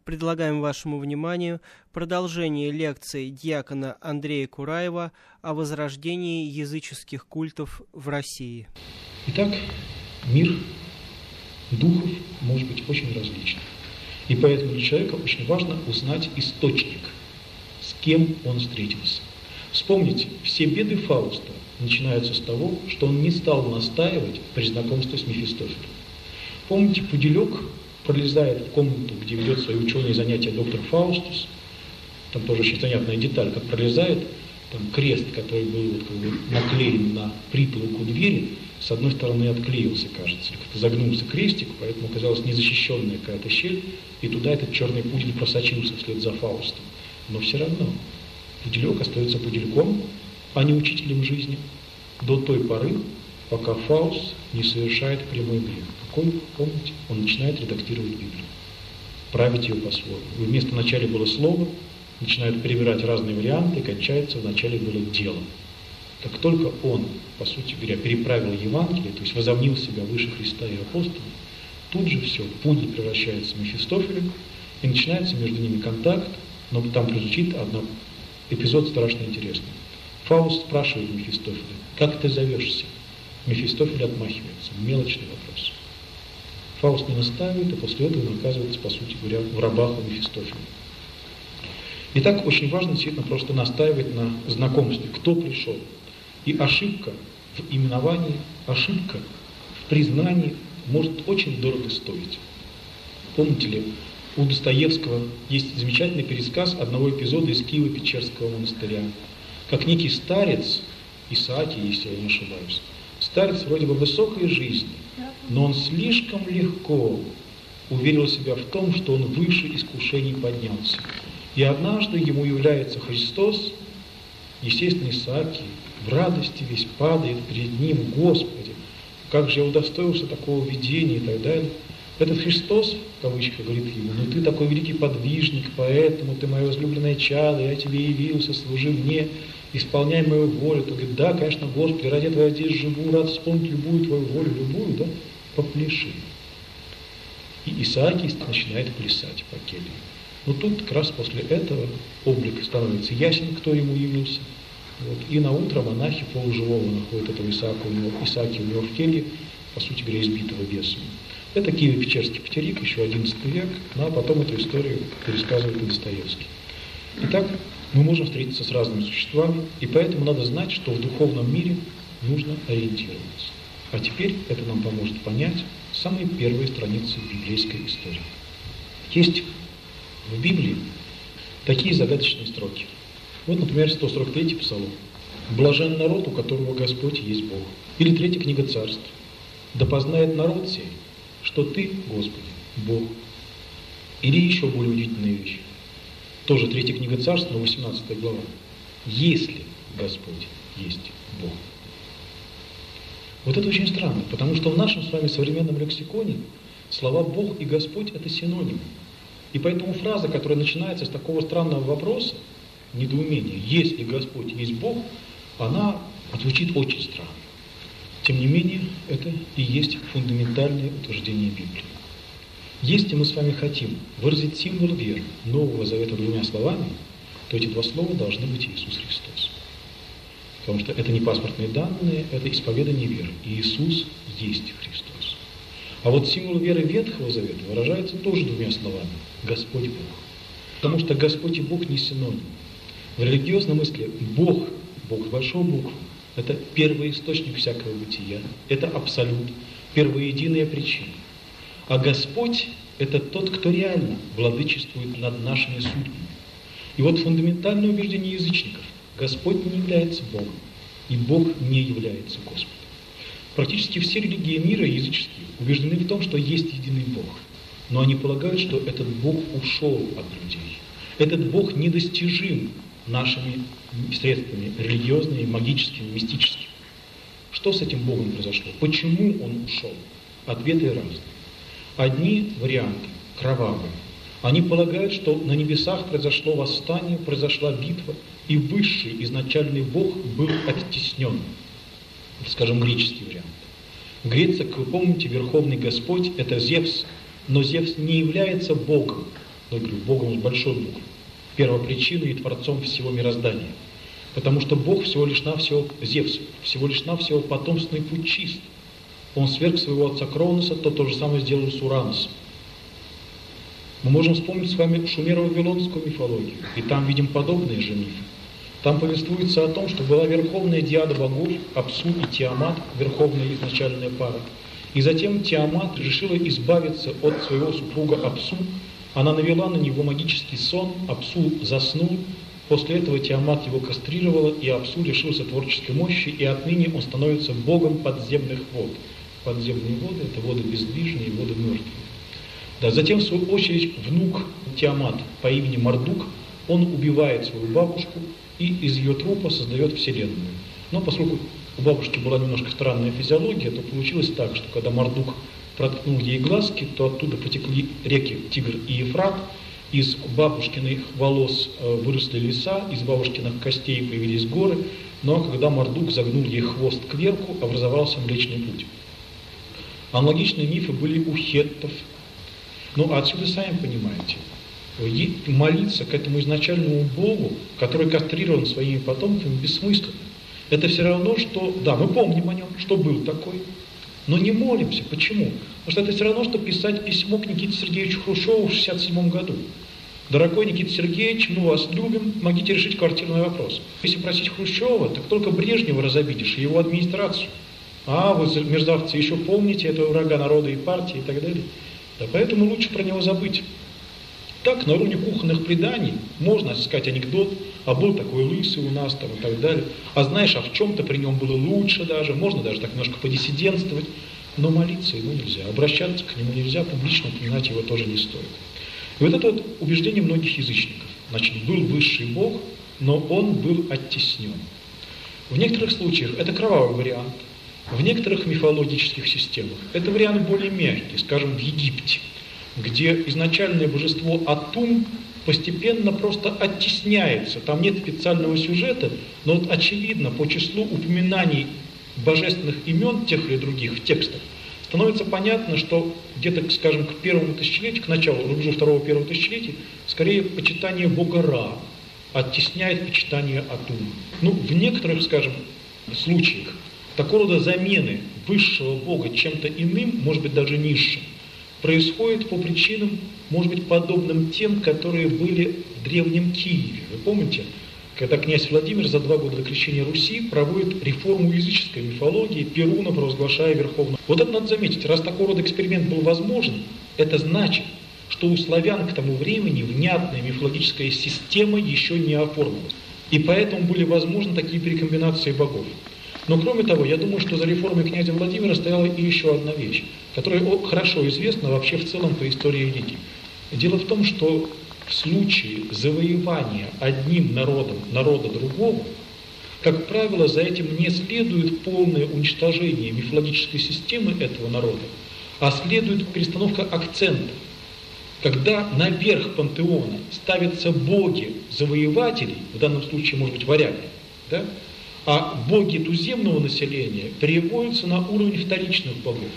предлагаем вашему вниманию продолжение лекции диакона Андрея Кураева о возрождении языческих культов в России. Итак, мир духов может быть очень различным. И поэтому для человека очень важно узнать источник, с кем он встретился. Вспомните, все беды Фауста начинаются с того, что он не стал настаивать при знакомстве с Мефистофелем. Помните, Пуделек пролезает в комнату, где ведет свои ученые занятия доктор Фаустус. Там тоже очень занятная деталь, как пролезает, там крест, который был наклеен на притолоку двери, с одной стороны отклеился, кажется, как-то загнулся крестик, поэтому оказалась незащищенная какая-то щель, и туда этот черный пудель просочился вслед за Фаустом. Но все равно Пуделек остается пудельком, а не учителем жизни, до той поры, пока Фауст не совершает прямой грех. Какой, помните, он начинает редактировать Библию, править ее по-своему. И вместо начала было слово, начинает перебирать разные варианты, и кончается вначале было дело. Как только он, по сути говоря, переправил Евангелие, то есть возомнил себя выше Христа и апостолов, тут же все, пудель превращается в Мефистофеля, и начинается между ними контакт, но там прозвучит один эпизод страшно интересный. Фауст спрашивает Мефистофеля: «Как ты зовешься?» Мефистофель отмахивается. Мелочный вопрос. Фауст не настаивает, и после этого он оказывается, по сути говоря, в рабах у Мефистофеля. Итак, очень важно действительно просто настаивать на знакомстве, кто пришел. И ошибка в именовании, ошибка в признании может очень дорого стоить. Помните ли, у Достоевского есть замечательный пересказ одного эпизода из Киево-Печерского монастыря. Как некий старец, Исаакий, если я не ошибаюсь, старец вроде бы высокой жизни, но он слишком легко уверил себя в том, что он выше искушений поднялся. И однажды ему является Христос, естественно, Исаакий, в радости весь падает перед ним: «Господи, как же я удостоился такого видения» и так далее. Этот Христос, в кавычках, говорит ему: «Ну ты такой великий подвижник, поэтому ты мое возлюбленное чадо, я тебе явился, служи мне, исполняй мою волю». Ты говорит: «Да, конечно, Господи, ради этого я здесь живу, рад исполнить любую твою волю, любую, да, попляши». И Исаакий начинает плясать по келье. Но тут как раз после этого облик становится ясен, кто ему явился. Вот. И на утро монахи полуживого находят этого Исаакия у него в келье, по сути говоря, избитого бесом. Это Киево-Печерский Петерик, еще XI век, ну, а потом эту историю пересказывает и Достоевский. Итак, мы можем встретиться с разными существами, и поэтому надо знать, что в духовном мире нужно ориентироваться. А теперь это нам поможет понять самые первые страницы библейской истории. Есть в Библии такие загадочные строки. Вот, например, 143-й Псалом. «Блажен народ, у которого Господь есть Бог». Или 3-я книга Царств. «Да познает народ сей, что Ты, Господи, Бог». Или еще более удивительная вещь. Тоже 3-я книга Царств, но 18 глава. «Если Господь есть Бог». Вот это очень странно, потому что в нашем с вами современном лексиконе слова «Бог» и «Господь» — это синонимы. И поэтому фраза, которая начинается с такого странного вопроса, недоумения, «если Господь есть Бог», она звучит очень странно. Тем не менее, это и есть фундаментальное утверждение Библии. Если мы с вами хотим выразить символ веры Нового Завета двумя словами, то эти два слова должны быть Иисус Христос. Потому что это не паспортные данные, это исповедание веры. Иисус есть Христос. А вот символ веры Ветхого Завета выражается тоже двумя словами: Господь Бог. Потому что Господь и Бог не синоним. В религиозном смысле Бог, Бог с большой буквы, это первый источник всякого бытия, это абсолют, первоединая причина. А Господь – это тот, кто реально владычествует над нашими судьбами. И вот фундаментальное убеждение язычников – Господь не является Богом, и Бог не является Господом. Практически все религии мира языческие убеждены в том, что есть единый Бог, но они полагают, что этот Бог ушел от людей. Этот Бог недостижим нашими средствами религиозными, магическими, мистическими. Что с этим Богом произошло? Почему он ушел? Ответы разные. Одни варианты кровавые. Они полагают, что на небесах произошло восстание, произошла битва, и высший изначальный Бог был оттеснен. Скажем, греческий вариант. В Греции, как вы помните, Верховный Господь – это Зевс, но Зевс не является Богом. Я говорю, Богом с большой буквы, первопричиной и творцом всего мироздания. Потому что Бог всего лишь навсего Зевс, всего лишь навсего потомственный путчист. Он сверг своего отца Кроноса, то же самое сделал с Ураносом. Мы можем вспомнить с вами шумеро-вавилонскую мифологию, и там видим подобные же мифы. Там повествуется о том, что была верховная диада богов, Апсу и Тиамат, верховная изначальная пара. И затем Тиамат решила избавиться от своего супруга Апсу. Она навела на него магический сон, Апсу заснул. После этого Тиамат его кастрировала, и Апсу лишился творческой мощи, и отныне он становится богом подземных вод. Подземные воды – это воды бездвижные и воды мертвые. Да, затем, в свою очередь, внук Тиамат по имени Мардук, он убивает свою бабушку и из ее трупа создает Вселенную. Но поскольку у бабушки была немножко странная физиология, то получилось так, что когда Мардук проткнул ей глазки, то оттуда потекли реки Тигр и Ефрат, из бабушкиных волос выросли леса, из бабушкиных костей появились горы, но когда Мардук загнул ей хвост кверху, образовался Млечный Путь. Аналогичные мифы были у хеттов. Ну, отсюда сами понимаете, молиться к этому изначальному Богу, который кастрирован своими потомками, бессмысленно. Это все равно, что, да, мы помним о нем, что был такой, но не молимся. Почему? Потому что это все равно, что писать письмо к Никите Сергеевичу Хрущеву в 1967 году. Дорогой Никита Сергеевич, мы вас любим, помогите решить квартирный вопрос. Если просить Хрущева, так только Брежнева разобидишь и его администрацию. А вы, мерзавцы, еще помните этого врага народа и партии и так далее. Да, поэтому лучше про него забыть. Так, на уровне кухонных преданий можно сказать анекдот, а был такой лысый у нас там и так далее. А знаешь, а в чем-то при нем было лучше даже, можно даже так немножко подиссидентствовать. Но молиться ему нельзя, обращаться к нему нельзя, публично упоминать его тоже не стоит. И вот это вот убеждение многих язычников. Значит, был высший Бог, но он был оттеснен. В некоторых случаях это кровавый вариант. В некоторых мифологических системах это вариант более мягкий, скажем, в Египте, где изначальное божество Атум постепенно просто оттесняется. Там нет специального сюжета, но вот очевидно по числу упоминаний божественных имен тех или других в текстах становится понятно, что где-то, скажем, к первому тысячелетию, к началу рубежу второго-первого тысячелетия, скорее почитание бога Ра оттесняет почитание Атума. Ну, в некоторых, скажем, случаях такого рода замены высшего бога чем-то иным, может быть даже низшим, происходит по причинам, может быть, подобным тем, которые были в Древнем Киеве. Вы помните, когда князь Владимир за 2 года до крещения Руси проводит реформу языческой мифологии, Перуна провозглашая верховным. Вот это надо заметить. Раз такого рода эксперимент был возможен, это значит, что у славян к тому времени внятная мифологическая система еще не оформилась. И поэтому были возможны такие перекомбинации богов. Но кроме того, я думаю, что за реформой князя Владимира стояла и еще одна вещь, которая хорошо известна вообще в целом по истории религии. Дело в том, что в случае завоевания одним народом народа другого, как правило, за этим не следует полное уничтожение мифологической системы этого народа, а следует перестановка акцента. Когда наверх пантеона ставятся боги завоевателей, в данном случае, может быть, варяги, да, а боги туземного населения переводятся на уровень вторичных богов.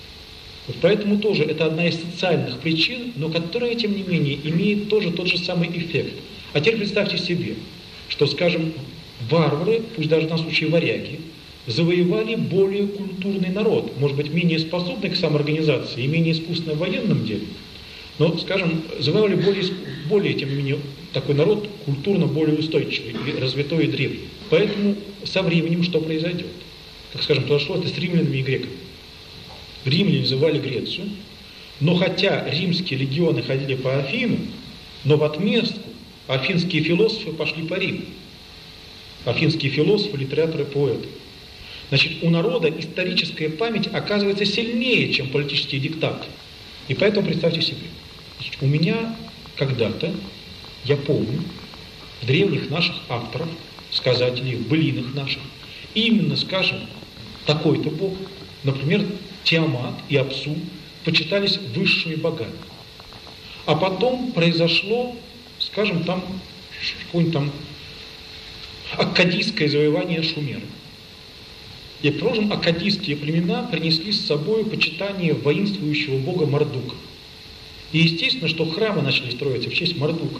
Вот поэтому тоже это одна из социальных причин, но которая, тем не менее, имеет тоже тот же самый эффект. А теперь представьте себе, что, скажем, варвары, пусть даже в данном случае варяги, завоевали более культурный народ, может быть, менее способный к самоорганизации и менее искусный в военном деле, но, скажем, завоевали более, тем не менее, такой народ культурно более устойчивый, и развитой и древний. Поэтому со временем что произойдет? Как, скажем, произошло это с римлянами и греками. Римляне завоевали Грецию, но хотя римские легионы ходили по Афинам, но в отместку афинские философы пошли по Риму. Афинские философы, литераторы, поэты. Значит, у народа историческая память оказывается сильнее, чем политические диктаты. И поэтому представьте себе, значит, у меня когда-то, я помню, в древних наших авторов, сказателей, в былинах наших, именно, скажем, такой-то бог, например, Тиамат и Апсу, почитались высшими богами. А потом произошло, скажем, там, какое-нибудь там аккадийское завоевание Шумера. И, предположим, аккадийские племена принесли с собой почитание воинствующего бога Мардука. И естественно, что храмы начали строиться в честь Мардука,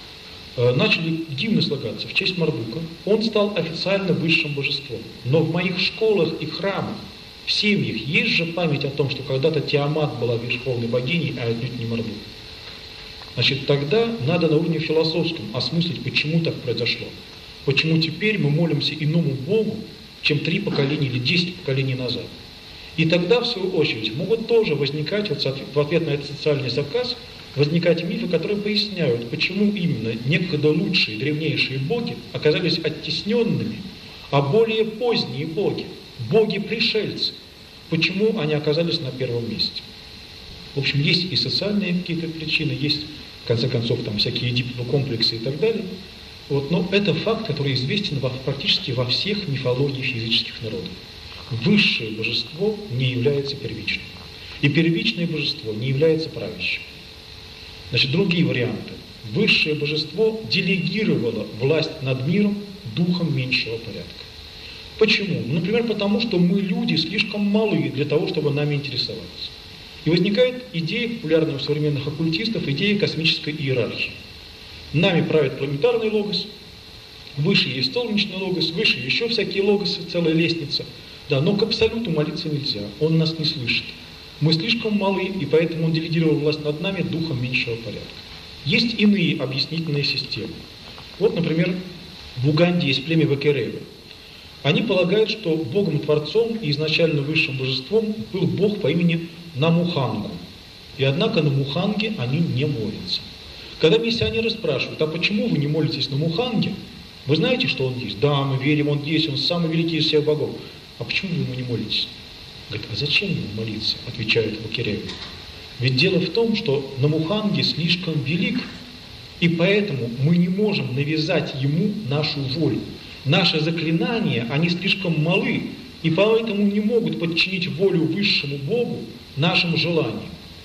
начали гимны слагаться в честь Мардука. Он стал официально высшим божеством. Но в моих школах и храмах, в семьях есть же память о том, что когда-то Тиамат была верховной богиней, а отнюдь не Мардук. Значит, тогда надо на уровне философском осмыслить, почему так произошло. Почему теперь мы молимся иному Богу, чем 3 поколения или 10 поколений назад. И тогда, в свою очередь, могут тоже возникать, вот в ответ на этот социальный заказ, возникать мифы, которые поясняют, почему именно некогда лучшие, древнейшие боги оказались оттесненными, а более поздние боги, боги-пришельцы, почему они оказались на первом месте. В общем, есть и социальные какие-то причины, есть, в конце концов, там всякие эдиповые комплексы и так далее. Вот, но это факт, который известен практически во всех мифологиях языческих народов. Высшее божество не является первичным. И первичное божество не является правящим. Значит, другие варианты. Высшее божество делегировало власть над миром духом меньшего порядка. Почему? Например, потому что мы, люди, слишком малы для того, чтобы нами интересоваться. И возникает идея, популярная у современных оккультистов, идея космической иерархии. Нами правит планетарный логос, выше есть солнечный логос, выше еще всякие логосы, целая лестница. Да, но к абсолюту молиться нельзя, он нас не слышит. Мы слишком малы, и поэтому он делегировал власть над нами духом меньшего порядка. Есть иные объяснительные системы. Вот, например, в Уганде есть племя Вакеревы. Они полагают, что Богом-творцом и изначально высшим божеством был Бог по имени Намухангу. И однако на Муханге они не молятся. Когда миссионеры спрашивают, а почему вы не молитесь на Муханге? Вы знаете, что он есть? Да, мы верим, он есть, он самый великий из всех богов. А почему вы ему не молитесь? Говорит, а зачем ему молиться? Отвечают Вакеревы. Ведь дело в том, что Намуханге слишком велик, и поэтому мы не можем навязать ему нашу волю. Наши заклинания, они слишком малы, и поэтому не могут подчинить волю высшему Богу нашим желаниям.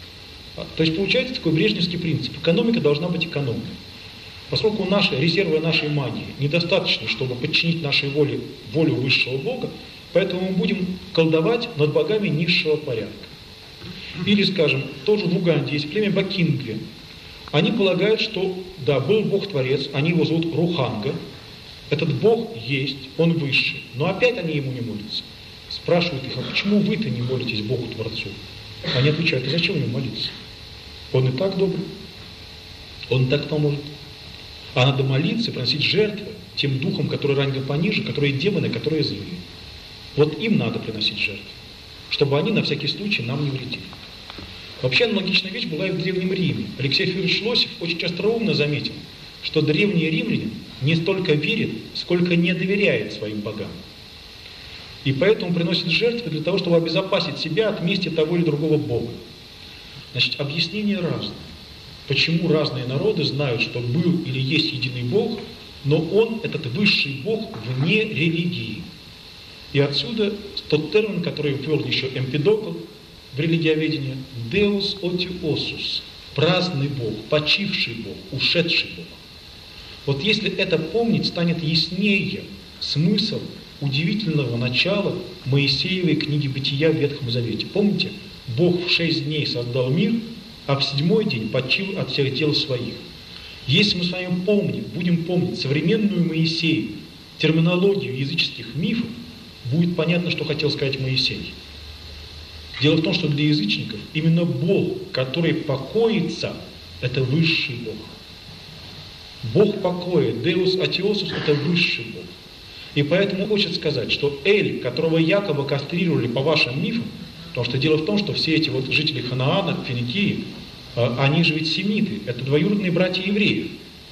То есть получается такой брежневский принцип. Экономика должна быть экономной. Поскольку резервы нашей магии недостаточно, чтобы подчинить нашей воле волю высшего Бога, поэтому мы будем колдовать над богами низшего порядка. Или, скажем, тоже в Уганде есть племя Бакингве. Они полагают, что, да, был Бог-творец, они его зовут Руханга. Этот Бог есть, он высший, но опять они ему не молятся. Спрашивают их, а почему вы-то не молитесь Богу-творцу? Они отвечают, а зачем ему молиться? Он и так добрый, он и так поможет. А надо молиться, приносить жертвы тем духам, которые рангом пониже, которые демоны, которые злые. Вот им надо приносить жертвы, чтобы они на всякий случай нам не вредили. Вообще аналогичная вещь была и в Древнем Риме. Алексей Федорович Лосев очень остроумно заметил, что древние римляне не столько верят, сколько не доверяют своим богам. И поэтому приносят жертвы для того, чтобы обезопасить себя от мести того или другого бога. Значит, объяснения разные. Почему разные народы знают, что был или есть единый Бог, но он, этот высший Бог, вне религии. И отсюда тот термин, который ввел еще Эмпидокл в религиоведении, «Deus otiosus», праздный Бог, почивший Бог, ушедший Бог. Вот если это помнить, станет яснее смысл удивительного начала Моисеевой книги Бытия в Ветхом Завете. Помните, Бог в 6 дней создал мир, а в 7-й день почил от всех дел своих. Если мы с вами будем помнить современную Моисею, терминологию языческих мифов, будет понятно, что хотел сказать Моисей. Дело в том, что для язычников именно Бог, который покоится, это высший Бог. Бог покоя, Deus Otiosus, это высший Бог. И поэтому хочет сказать, что Эль, которого якобы кастрировали по вашим мифам, потому что дело в том, что все эти вот жители Ханаана, Финикии, они же ведь семиты, это двоюродные братья евреев.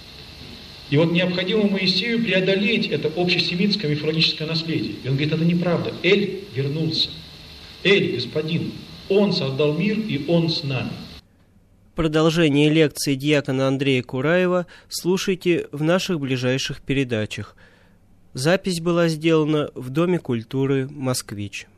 И вот необходимо Моисею преодолеть это общесемитское мифологическое наследие. И он говорит, это неправда. Эль вернулся. Эль, господин, он создал мир, и он с нами. Продолжение лекции диакона Андрея Кураева слушайте в наших ближайших передачах. Запись была сделана в Доме культуры «Москвич».